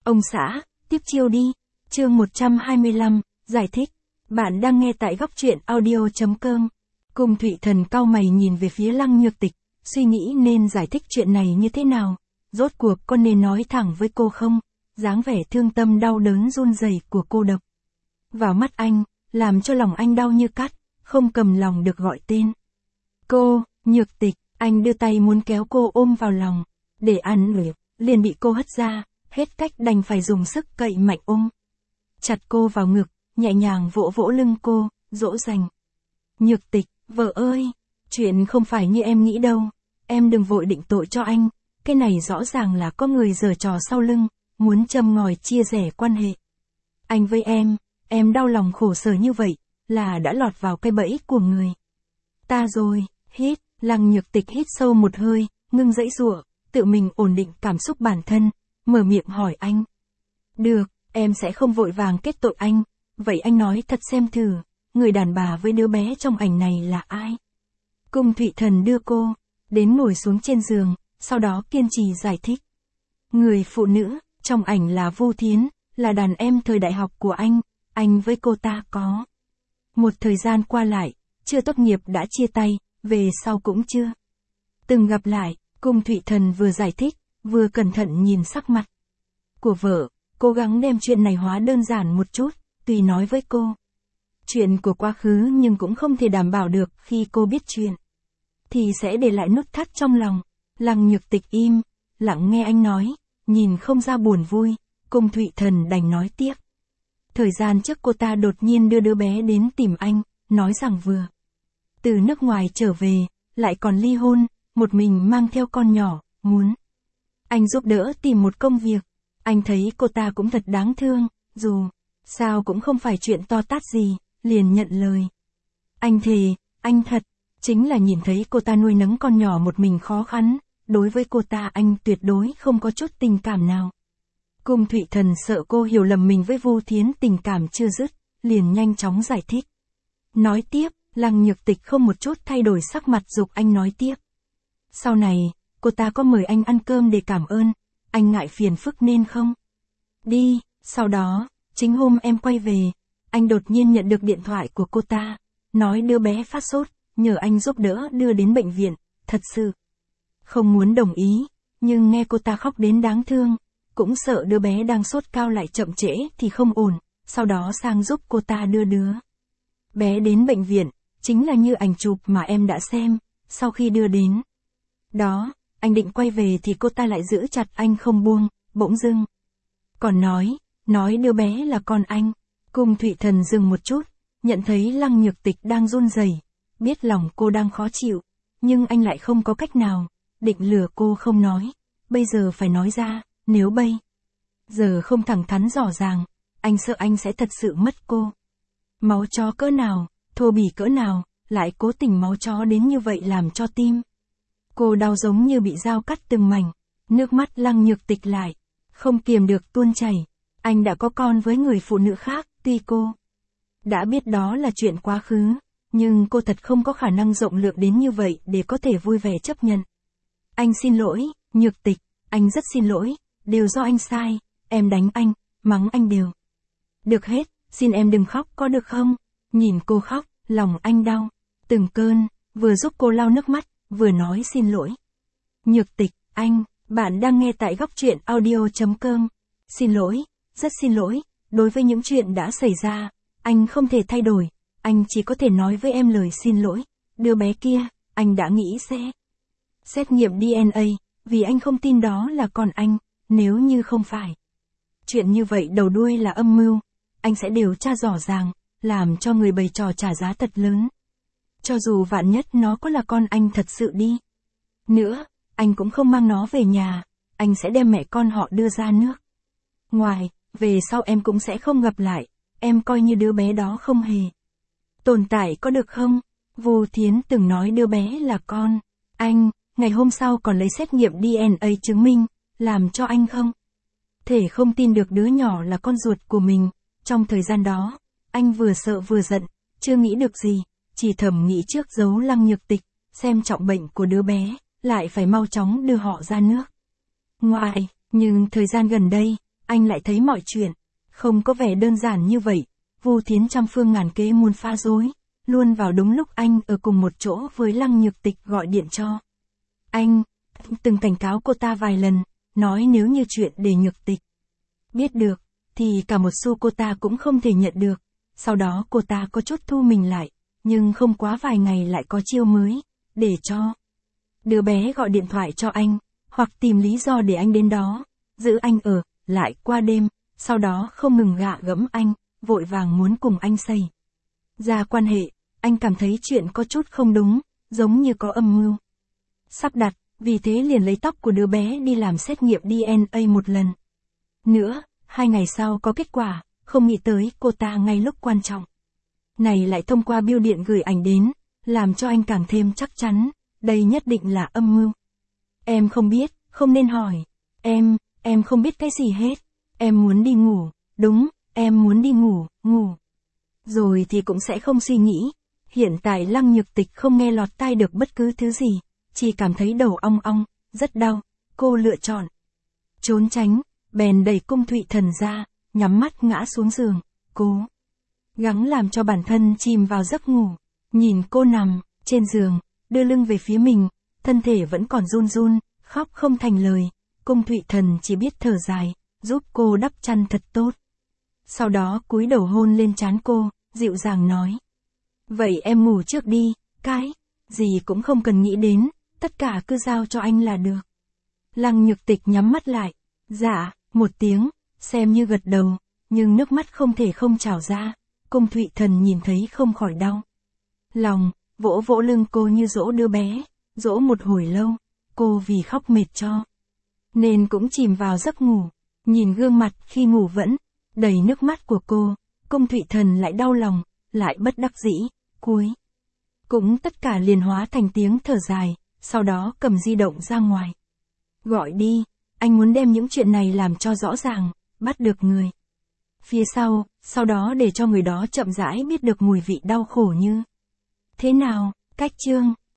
Ông xã, tiếp chiêu đi. Chương 125, giải thích. Bạn đang nghe tại góc truyện audio.com. Cung Thụy Thần cau mày nhìn về phía Lăng Nhược Tịch, suy nghĩ nên giải thích chuyện này như thế nào. Rốt cuộc con nên nói thẳng với cô không? Dáng vẻ thương tâm đau đớn run rẩy của cô đập vào mắt anh, làm cho lòng anh đau như cắt, không cầm lòng được gọi tên. Cô, Nhược Tịch, anh đưa tay muốn kéo cô ôm vào lòng, để ăn ủi, liền bị cô hất ra, hết cách đành phải dùng sức cậy mạnh ôm chặt cô vào ngực, nhẹ nhàng vỗ vỗ lưng cô, dỗ dành. Nhược Tịch, vợ ơi, chuyện không phải như em nghĩ đâu, em đừng vội định tội cho anh, cái này rõ ràng là có người giở trò sau lưng, muốn châm ngòi chia rẽ quan hệ. Anh với em đau lòng khổ sở như vậy, là đã lọt vào cái bẫy của người ta rồi. Hít, Lăng Nhược Tịch hít sâu một hơi, ngưng giãy giụa, tự mình ổn định cảm xúc bản thân, mở miệng hỏi anh. Được, em sẽ không vội vàng kết tội anh, vậy anh nói thật xem thử, người đàn bà với đứa bé trong ảnh này là ai? Cung Thụy Thần đưa cô đến ngồi xuống trên giường, sau đó kiên trì giải thích. Người phụ nữ trong ảnh là Vu Thiến, là đàn em thời đại học của anh với cô ta có một thời gian qua lại, chưa tốt nghiệp đã chia tay, về sau cũng chưa từng gặp lại. Cung Thụy Thần vừa giải thích, vừa cẩn thận nhìn sắc mặt của vợ, cố gắng đem chuyện này hóa đơn giản một chút, tùy nói với cô chuyện của quá khứ nhưng cũng không thể đảm bảo được khi cô biết chuyện thì sẽ để lại nút thắt trong lòng. Lăng Nhược Tịch im lặng nghe anh nói, nhìn không ra buồn vui. Cung Thụy Thần đành nói tiếp. Thời gian trước cô ta đột nhiên đưa đứa bé đến tìm anh, nói rằng vừa từ nước ngoài trở về, lại còn ly hôn, một mình mang theo con nhỏ, muốn anh giúp đỡ tìm một công việc. Anh thấy cô ta cũng thật đáng thương, dù sao cũng không phải chuyện to tát gì, liền nhận lời. Anh thề, anh thật, chính là nhìn thấy cô ta nuôi nấng con nhỏ một mình khó khăn, đối với cô ta anh tuyệt đối không có chút tình cảm nào. Cung Thụy Thần sợ cô hiểu lầm mình với Vu Thiến tình cảm chưa dứt, liền nhanh chóng giải thích. Nói tiếp, Lăng Nhược Tịch không một chút thay đổi sắc mặt giục anh nói tiếp. Sau này, cô ta có mời anh ăn cơm để cảm ơn, anh ngại phiền phức nên không đi. Sau đó, chính hôm em quay về, anh đột nhiên nhận được điện thoại của cô ta, nói đứa bé phát sốt, nhờ anh giúp đỡ đưa đến bệnh viện. Thật sự không muốn đồng ý, nhưng nghe cô ta khóc đến đáng thương, cũng sợ đứa bé đang sốt cao lại chậm trễ thì không ổn, sau đó sang giúp cô ta đưa đứa bé đến bệnh viện, chính là như ảnh chụp mà em đã xem. Sau khi đưa đến đó, anh định quay về thì cô ta lại giữ chặt anh không buông, bỗng dưng còn nói đứa bé là con anh. Cung Thụy Thần dừng một chút, nhận thấy Lăng Nhược Tịch đang run rẩy, biết lòng cô đang khó chịu, nhưng anh lại không có cách nào, định lừa cô không nói, bây giờ phải nói ra, nếu bây giờ không thẳng thắn rõ ràng, anh sợ anh sẽ thật sự mất cô. Máu chó cỡ nào, thô bỉ cỡ nào, lại cố tình máu chó đến như vậy làm cho tim cô đau giống như bị dao cắt từng mảnh. Nước mắt Lăng Nhược Tịch lại không kiềm được tuôn chảy. Anh đã có con với người phụ nữ khác, tuy cô đã biết đó là chuyện quá khứ, nhưng cô thật không có khả năng rộng lượng đến như vậy để có thể vui vẻ chấp nhận. Anh xin lỗi, Nhược Tịch, anh rất xin lỗi, đều do anh sai, em đánh anh, mắng anh đều được hết, xin em đừng khóc có được không? Nhìn cô khóc, lòng anh đau từng cơn, vừa giúp cô lau nước mắt, vừa nói xin lỗi. Nhược Tịch, bạn đang nghe tại góc truyện audio.com. Xin lỗi, rất xin lỗi, đối với những chuyện đã xảy ra, anh không thể thay đổi, anh chỉ có thể nói với em lời xin lỗi. Đứa bé kia, anh đã nghĩ sẽ xét nghiệm DNA, vì anh không tin đó là con anh, nếu như không phải chuyện như vậy đầu đuôi là âm mưu, anh sẽ điều tra rõ ràng, làm cho người bày trò trả giá thật lớn. Cho dù vạn nhất nó có là con anh thật sự đi nữa, anh cũng không mang nó về nhà, anh sẽ đem mẹ con họ đưa ra nước ngoài, về sau em cũng sẽ không gặp lại, em coi như đứa bé đó không hề tồn tại có được không? Vu Thiến từng nói đứa bé là con anh, ngày hôm sau còn lấy xét nghiệm DNA chứng minh, làm cho anh không thể không tin được đứa nhỏ là con ruột của mình. Trong thời gian đó, anh vừa sợ vừa giận, chưa nghĩ được gì, chỉ thầm nghĩ trước giấu Lăng Nhược Tịch, xem trọng bệnh của đứa bé, lại phải mau chóng đưa họ ra nước ngoài. Nhưng thời gian gần đây, anh lại thấy mọi chuyện không có vẻ đơn giản như vậy. Vu Thiến trăm phương ngàn kế muốn phá rối, luôn vào đúng lúc anh ở cùng một chỗ với Lăng Nhược Tịch gọi điện cho. Anh từng cảnh cáo cô ta vài lần, nói nếu như chuyện để Nhược Tịch biết được, thì cả một xu cô ta cũng không thể nhận được. Sau đó cô ta có chút thu mình lại, nhưng không quá vài ngày lại có chiêu mới, để cho đứa bé gọi điện thoại cho anh, hoặc tìm lý do để anh đến đó, giữ anh ở lại qua đêm, sau đó không ngừng gạ gẫm anh, vội vàng muốn cùng anh xảy ra quan hệ. Anh cảm thấy chuyện có chút không đúng, giống như có âm mưu sắp đặt, vì thế liền lấy tóc của đứa bé đi làm xét nghiệm DNA một lần nữa. 2 ngày sau có kết quả, không nghĩ tới cô ta ngay lúc quan trọng này lại thông qua bưu điện gửi ảnh đến, làm cho anh càng thêm chắc chắn, đây nhất định là âm mưu. Em không biết, không nên hỏi. Em không biết cái gì hết. Em muốn đi ngủ, đúng, em muốn đi ngủ. Rồi thì cũng sẽ không suy nghĩ. Hiện tại Lăng Nhược Tịch không nghe lọt tai được bất cứ thứ gì, chỉ cảm thấy đầu ong ong, rất đau. Cô lựa chọn trốn tránh, bèn đẩy Cung Thụy Thần ra, nhắm mắt ngã xuống giường, cố gắng làm cho bản thân chìm vào giấc ngủ. Nhìn cô nằm trên giường, đưa lưng về phía mình, thân thể vẫn còn run run, khóc không thành lời. Cung Thụy Thần chỉ biết thở dài, giúp cô đắp chăn thật tốt. Sau đó cúi đầu hôn lên trán cô, dịu dàng nói. Vậy em ngủ trước đi, cái gì cũng không cần nghĩ đến, tất cả cứ giao cho anh là được. Lăng Nhược Tịch nhắm mắt lại. Dạ, một tiếng, xem như gật đầu, nhưng nước mắt không thể không trào ra. Cung Thụy Thần nhìn thấy không khỏi đau lòng, vỗ vỗ lưng cô như dỗ đứa bé, dỗ một hồi lâu, cô vì khóc mệt cho nên cũng chìm vào giấc ngủ. Nhìn gương mặt khi ngủ vẫn đầy nước mắt của cô, Cung Thụy Thần lại đau lòng, lại bất đắc dĩ, cuối cũng tất cả liền hóa thành tiếng thở dài, sau đó cầm di động ra ngoài. Gọi đi, anh muốn đem những chuyện này làm cho rõ ràng, bắt được người phía sau đó để cho người đó chậm rãi biết được mùi vị đau khổ như thế nào. Cách chương